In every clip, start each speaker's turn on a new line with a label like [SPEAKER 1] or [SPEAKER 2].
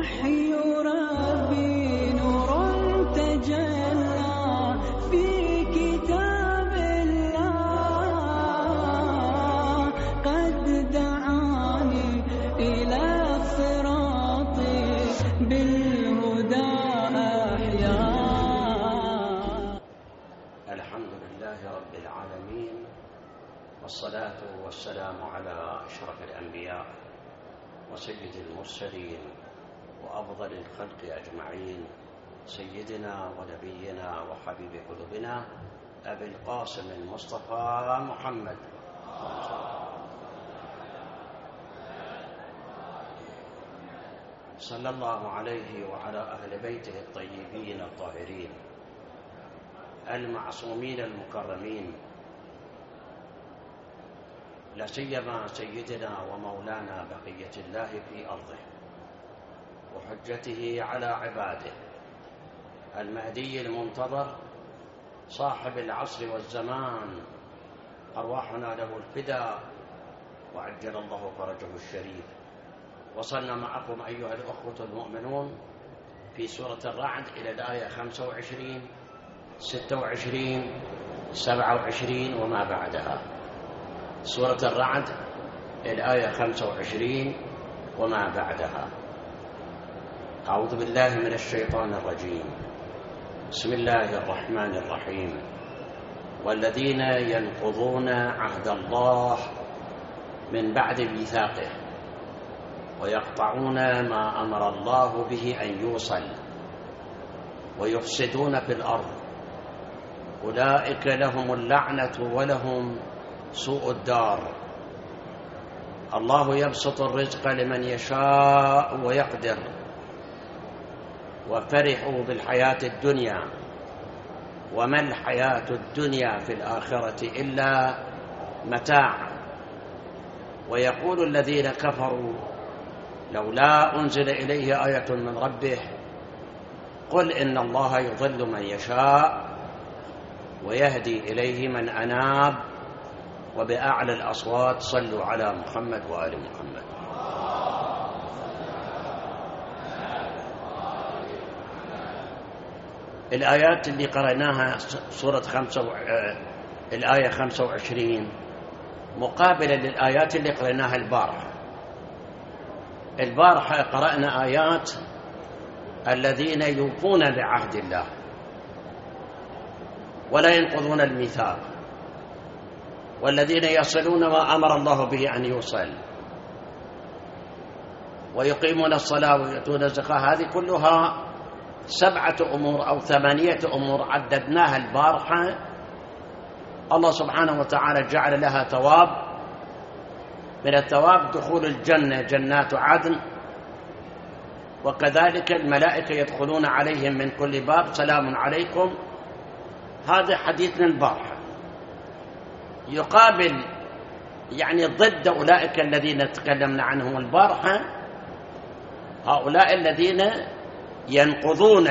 [SPEAKER 1] وحي ربي نور تجلى في كتاب الله، قد دعاني إلى الصراط بالهدى أحيا.
[SPEAKER 2] الحمد لله رب العالمين، والصلاة والسلام على أشرف الأنبياء وسيد المرسلين وأفضل الخلق أجمعين، سيدنا ونبينا وحبيب قلوبنا أبي القاسم المصطفى محمد صلى الله عليه وعلى أهل بيته الطيبين الطاهرين المعصومين المكرمين، لا سيما سيدنا ومولانا بقية الله في أرضه وحجته على عباده، المهدي المنتظر صاحب العصر والزمان، أرواحنا له الفداء وعجل الله فرجه الشريف. وصلنا معكم أيها الأخوة المؤمنون في سورة الرعد إلى الآية 25 26 27 وما بعدها. سورة الرعد الآية 25 وما بعدها. أعوذ بالله من الشيطان الرجيم. بسم الله الرحمن الرحيم. والذين ينقضون عهد الله من بعد ميثاقه ويقطعون ما أمر الله به أن يوصل ويفسدون في الأرض أولئك لهم اللعنة ولهم سوء الدار. الله يبسط الرزق لمن يشاء ويقدر، وفرحوا بالحياة الدنيا وما الحياة الدنيا في الآخرة إلا متاع. ويقول الذين كفروا لولا أنزل إليه آية من ربه، قل إن الله يضل من يشاء ويهدي إليه من أناب، وبأعلى الأصوات صلوا على محمد وآل محمد. الآيات اللي قرأناها سورة الآية 25 مقابلة للآيات اللي قرأناها البارحة قرأنا آيات الذين يوفون بعهد الله ولا ينقضون الميثاق، والذين يصلون ما أمر الله به أن يوصل، ويقيمون الصلاة ويؤتون الزكاة. هذه كلها 7 أمور أو 8 أمور عددناها البارحة. الله سبحانه وتعالى جعل لها ثواب، من الثواب دخول الجنة جنات عدن، وكذلك الملائكة يدخلون عليهم من كل باب سلام عليكم. هذا حديثنا البارحة. يقابل يعني ضد أولئك الذين تكلمنا عنهم البارحة هؤلاء الذين ينقضون.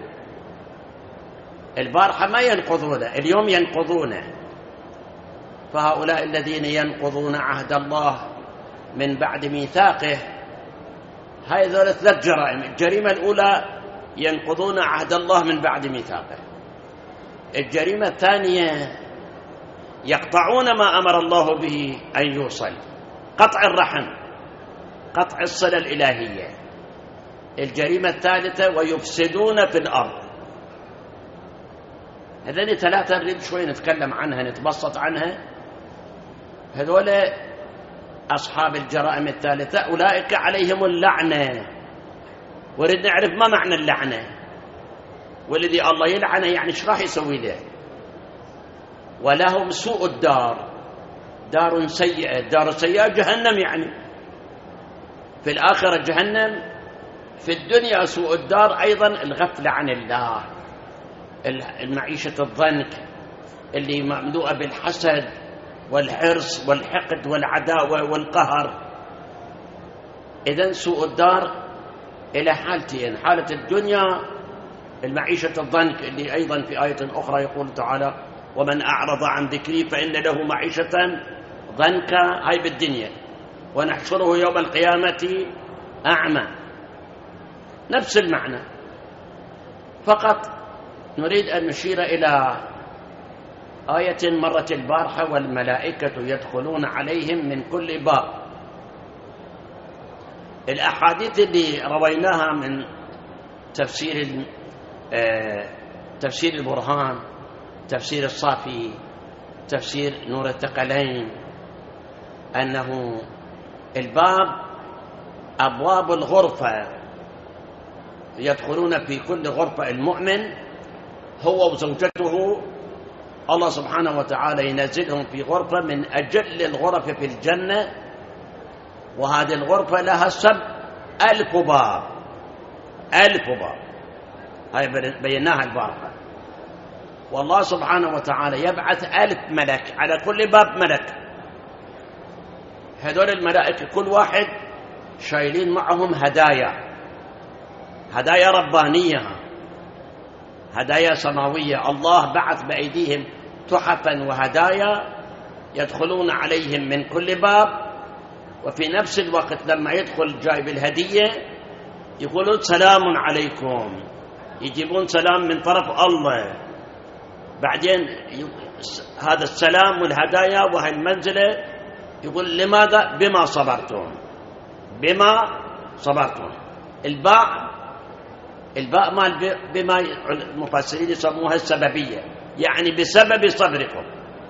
[SPEAKER 2] البارحة ما ينقضون، اليوم ينقضون. فهؤلاء الذين ينقضون عهد الله من بعد ميثاقه، هذول 3 جرائم. الجريمة الأولى ينقضون عهد الله من بعد ميثاقه. الجريمة الثانية يقطعون ما أمر الله به أن يوصل، قطع الرحم، قطع الصلة الإلهية. الجريمة الثالثة ويفسدون في الأرض. هذين 3 نريد شوي نتكلم عنها، نتبسط عنها. هذول أصحاب الجرائم الثالثة أولئك عليهم اللعنة. ورد نعرف ما معنى اللعنة، والذي الله يلعنه يعني ايش راح يسوي له. ولهم سوء الدار، دار سيئة. دار سيئة جهنم، يعني في الآخرة جهنم، في الدنيا سوء الدار أيضا الغفلة عن الله، المعيشة الضنك اللي مملوءة بالحسد والحرص والحقد والعداوة والقهر. إذن سوء الدار إلى حالتين: حالة الدنيا المعيشة الضنك اللي أيضا في آية أخرى يقول تعالى: ومن أعرض عن ذكري فإن له معيشة ضنكا، هاي بالدنيا، ونحشره يوم القيامة أعمى. نفس المعنى. فقط نريد أن نشير إلى آية مرت البارحة: والملائكة يدخلون عليهم من كل باب. الأحاديث اللي رويناها من تفسير البرهان، تفسير الصافي، تفسير نور الثقلين، أنه أبواب الغرفة يدخلون في كل غرفة المؤمن هو وزوجته، الله سبحانه وتعالى ينزلهم في غرفة من أجل الغرف في الجنة، وهذه الغرفة لها 1000 باب. 1000 باب، هاي بيناها البارحة. والله سبحانه وتعالى يبعث 1000 ملك، على كل باب ملك. هذول الملائكة كل واحد شايلين معهم هدايا ربانية، هدايا سماوية. الله بعث بأيديهم تحفا وهدايا يدخلون عليهم من كل باب، وفي نفس الوقت لما يدخل جايب الهدية يقولون سلام عليكم، يجيبون سلام من طرف الله. بعدين هذا السلام والهدايا وهي المنزلة يقول لماذا؟ بما صبرتم. الباء مال بما المفسرين يسموها السببية، يعني بسبب صبركم.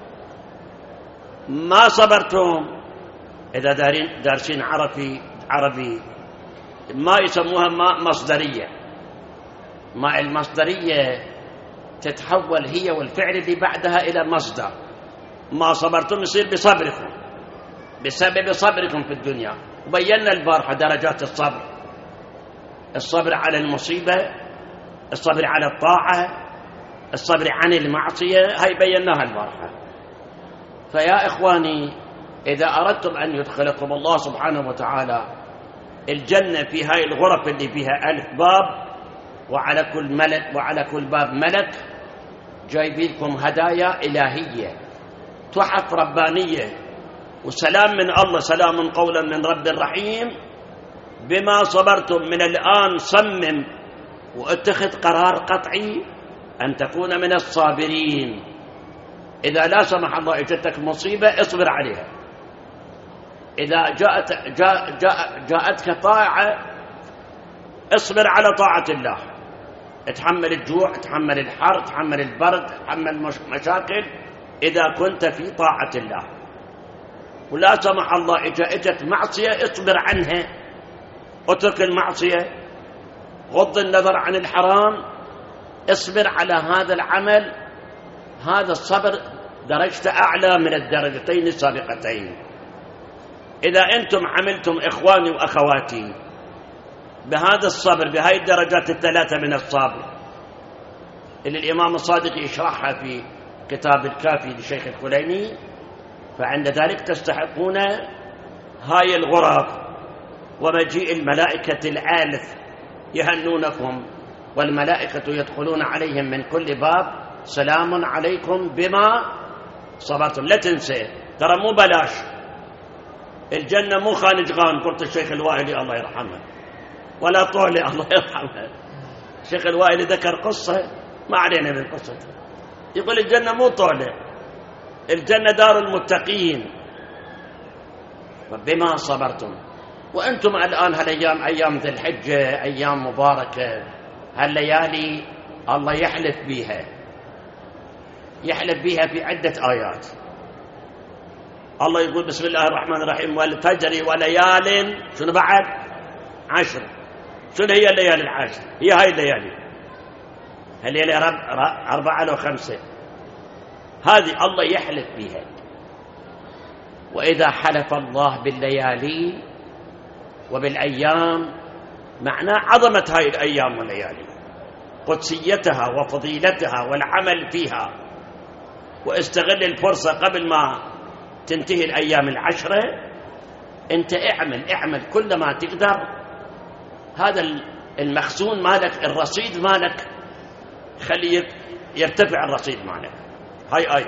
[SPEAKER 2] ما صبرتم، إذا دارسين عربي ما يسموها ماء مصدرية. ماء المصدرية تتحول هي والفعل اللي بعدها إلى مصدر. ما صبرتم يصير بصبركم، بسبب صبركم في الدنيا. وبينا البارحة درجات الصبر على المصيبة، الصبر على الطاعة، الصبر عن المعصية، هاي بيناها البارحة. فيا إخواني، إذا أردتم أن يدخلكم الله سبحانه وتعالى الجنة في هاي الغرف اللي فيها 1000 باب، وعلى كل باب ملك جايبينكم هدايا إلهية، تحف ربانية، وسلام من الله، سلام قولا من رب رحيم. بما صبرتم من الآن صمم واتخذ قرار قطعي أن تكون من الصابرين. إذا لا سمح الله اجتك مصيبة اصبر عليها. إذا جاءتك طاعة اصبر على طاعة الله، اتحمل الجوع، اتحمل الحر، اتحمل البرد، اتحمل مشاكل إذا كنت في طاعة الله. ولا سمح الله اجت معصية اصبر عنها، اترك المعصية، غض النظر عن الحرام، اصبر على هذا العمل. هذا الصبر درجته أعلى من الدرجتين السابقتين. إذا أنتم عملتم إخواني وأخواتي بهذا الصبر، بهاي الدرجات الثلاثة من الصبر اللي الإمام الصادق يشرحها في كتاب الكافي للشيخ الكليني، فعند ذلك تستحقون هاي الغرف ومجيء الملائكة الآلف يهنونكم، والملائكة يدخلون عليهم من كل باب سلام عليكم بما صبرتم. لا تنسى، ترى مو بلاش الجنة، مو خانجغان. قلت الشيخ الوائلي الله يرحمه، ولا طولي الله يرحمه. الشيخ الوائلي ذكر قصة، ما علينا من قصته، يقول الجنة مو طولة، الجنة دار المتقين بما صبرتم. وأنتم الآن هالأيام أيام ذي الحجة، أيام مباركة، هالليالي الله يحلف بيها في عدة آيات. الله يقول بسم الله الرحمن الرحيم: والفجر وليال شنو بعد 10. شنو هي الليالي العشر؟ هي هاي الليالي 4 أو 5، هذه الله يحلف بها. وإذا حلف الله بالليالي وبالأيام معناه عظمة هاي الأيام والليالي، قدسيتها وفضيلتها والعمل فيها. واستغل الفرصة قبل ما تنتهي الأيام 10، أنت اعمل كل ما تقدر. هذا المخزون مالك، الرصيد مالك، خليه يرتفع الرصيد مالك. هاي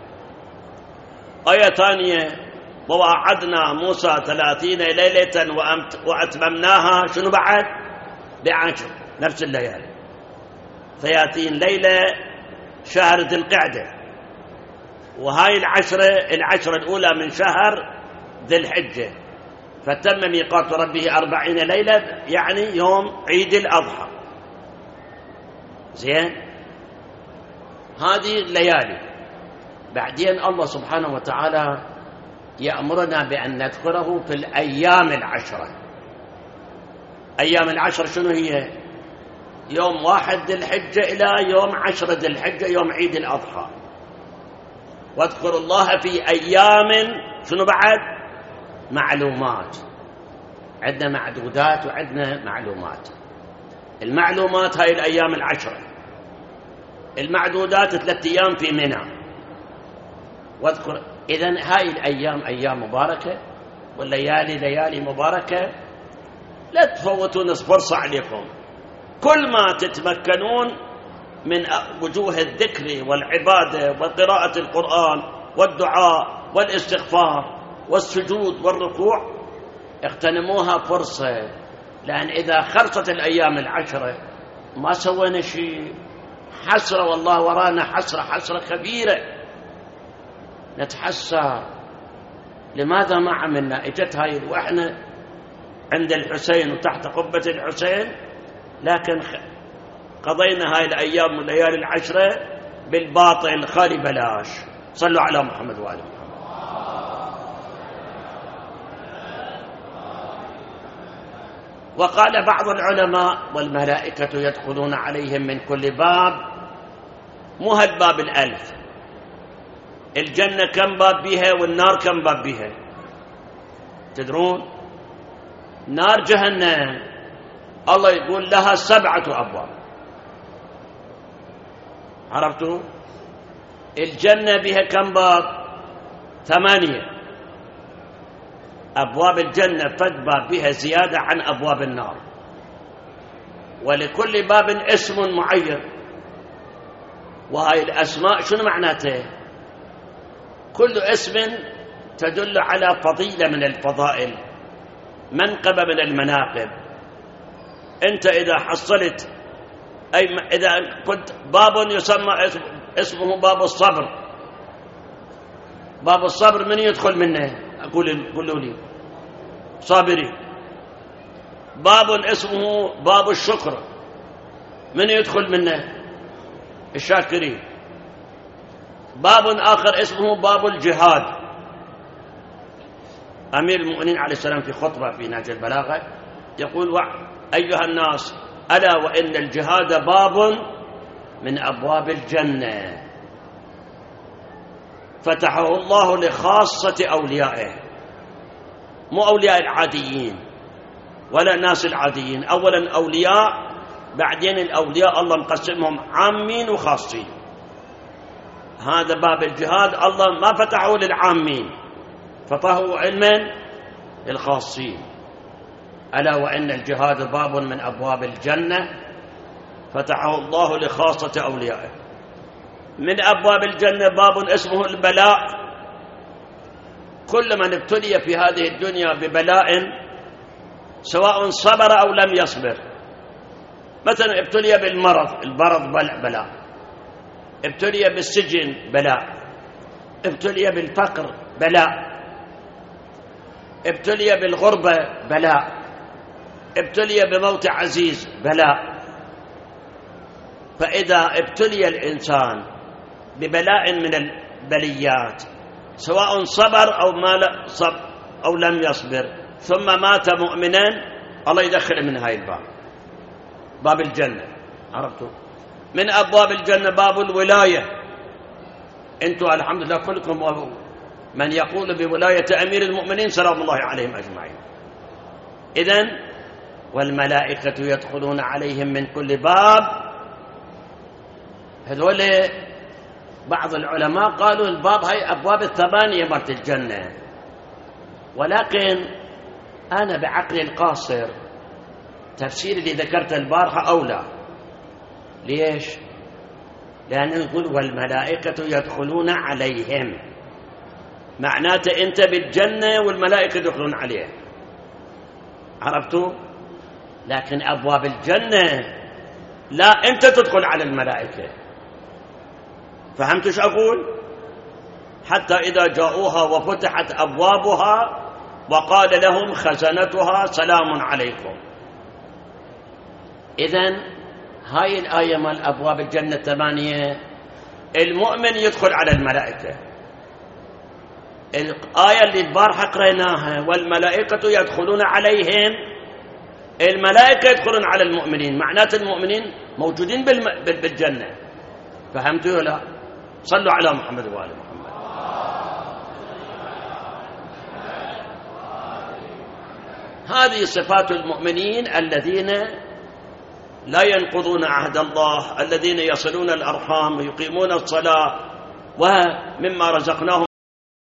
[SPEAKER 2] آية ثانية: ووعدنا موسى 30 ليلة وأتممناها شنو بعد ب10 نفس الليالي. 30 ليلة شهر ذي القعدة، وهاي العشرة الأولى من شهر ذي الحجة، فتم ميقات ربه 40 ليلة، يعني يوم عيد الأضحى. زين، هذه الليالي. بعدين الله سبحانه وتعالى يأمرنا بأن ندخله في الأيام العشرة. أيام العشرة شنو هي؟ يوم 1 ذي الحجة إلى يوم 10 ذي الحجة، يوم عيد الأضحى. واذكروا الله في أيام شنو بعد؟ معلومات. عندنا معدودات وعندنا معلومات. المعلومات هاي الأيام العشرة، المعدودات 3 أيام في منى. واذكر إذن هاي الأيام أيام مباركة، والليالي ليالي مباركة. لا تفوتون فرصة عليكم، كل ما تتمكنون من وجوه الذكر والعبادة وقراءة القرآن والدعاء والاستغفار والسجود والركوع اغتنموها فرصة، لأن إذا خلصت الأيام العشرة ما سوينا شيء، حسرة والله ورانا حسرة كبيرة، نتحسر لماذا ما عملنا. اجت هاي وإحنا عند الحسين وتحت قبة الحسين، لكن قضينا هاي الأيام والليالي العشرة بالباطل خالي بلاش. صلوا على محمد وآله محمد. وقال بعض العلماء: والملائكة يدخلون عليهم من كل باب. مو هالباب 1000. الجنة كم باب بيها والنار كم باب بيها؟ تدرون؟ نار جهنم الله يقول لها 7 أبواب. عرفتوا؟ الجنة بها كم باب؟ 8 أبواب. الجنة فد باب بها زيادة عن أبواب النار، ولكل باب اسم معين. وهاي الأسماء شنو معناته؟ كل اسم تدل على فضيلة من الفضائل، منقبة من المناقب. أنت إذا حصلت إذا كنت باب يسمى اسمه باب الصبر، باب الصبر من يدخل منه؟ قولوا لي صابرين. باب اسمه باب الشكر، من يدخل منه؟ الشاكرين. باب آخر اسمه باب الجهاد. أمير المؤمنين عليه السلام في خطبة في نهج البلاغة يقول: أيها الناس، ألا وإن الجهاد باب من أبواب الجنة فتحه الله لخاصة أوليائه، مو أولياء العاديين ولا الناس العاديين. أولا أولياء، بعدين الأولياء الله مقسمهم عامين وخاصين. هذا باب الجهاد الله ما فتحه للعامين، فتحه علما للخاصين. ألا وإن الجهاد باب من أبواب الجنة فتحه الله لخاصة أوليائه. من أبواب الجنة باب اسمه البلاء. كل من ابتلي في هذه الدنيا ببلاء سواء صبر أو لم يصبر، مثلا ابتلي بالمرض، البرد بلاء، ابتلي بالسجن بلاء، ابتلي بالفقر بلاء، ابتلي بالغربة بلاء، ابتلي بموت عزيز بلاء. فإذا ابتلي الإنسان ببلاء من البليات سواء صبر أو لم يصبر ثم مات مؤمنا، الله يدخل من هاي الباب، باب الجنة. عرفتوا؟ من أبواب الجنة باب الولاية. أنتوا الحمد لله كلكم من يقول بولاية أمير المؤمنين سلام الله عليهم أجمعين. إذن والملائكة يدخلون عليهم من كل باب. هذول بعض العلماء قالوا الباب هاي أبواب 8 مرت الجنة، ولكن أنا بعقلي القاصر تفسير اللي ذكرت البارحة أولى. ليش؟ لأن نقول والملائكة يدخلون عليهم، معناته أنت بالجنة والملائكة يدخلون عليه. عرفتوا؟ لكن أبواب الجنة لا، أنت تدخل على الملائكة. فهمت ايش أقول؟ حتى إذا جاءوها وفتحت أبوابها وقال لهم خزنتها سلام عليكم. إذن هاي الآية مال أبواب الجنة 8، المؤمن يدخل على الملائكة. الآية اللي البارحة قريناها والملائكة يدخلون عليهم، الملائكة يدخلون على المؤمنين، معنات المؤمنين موجودين بالجنة. فهمتوا ولا لا؟ صلوا على محمد وآل محمد. هذه صفات المؤمنين الذين لا ينقضون عهد الله، الذين يصلون الأرحام ويقيمون الصلاة ومما رزقناهم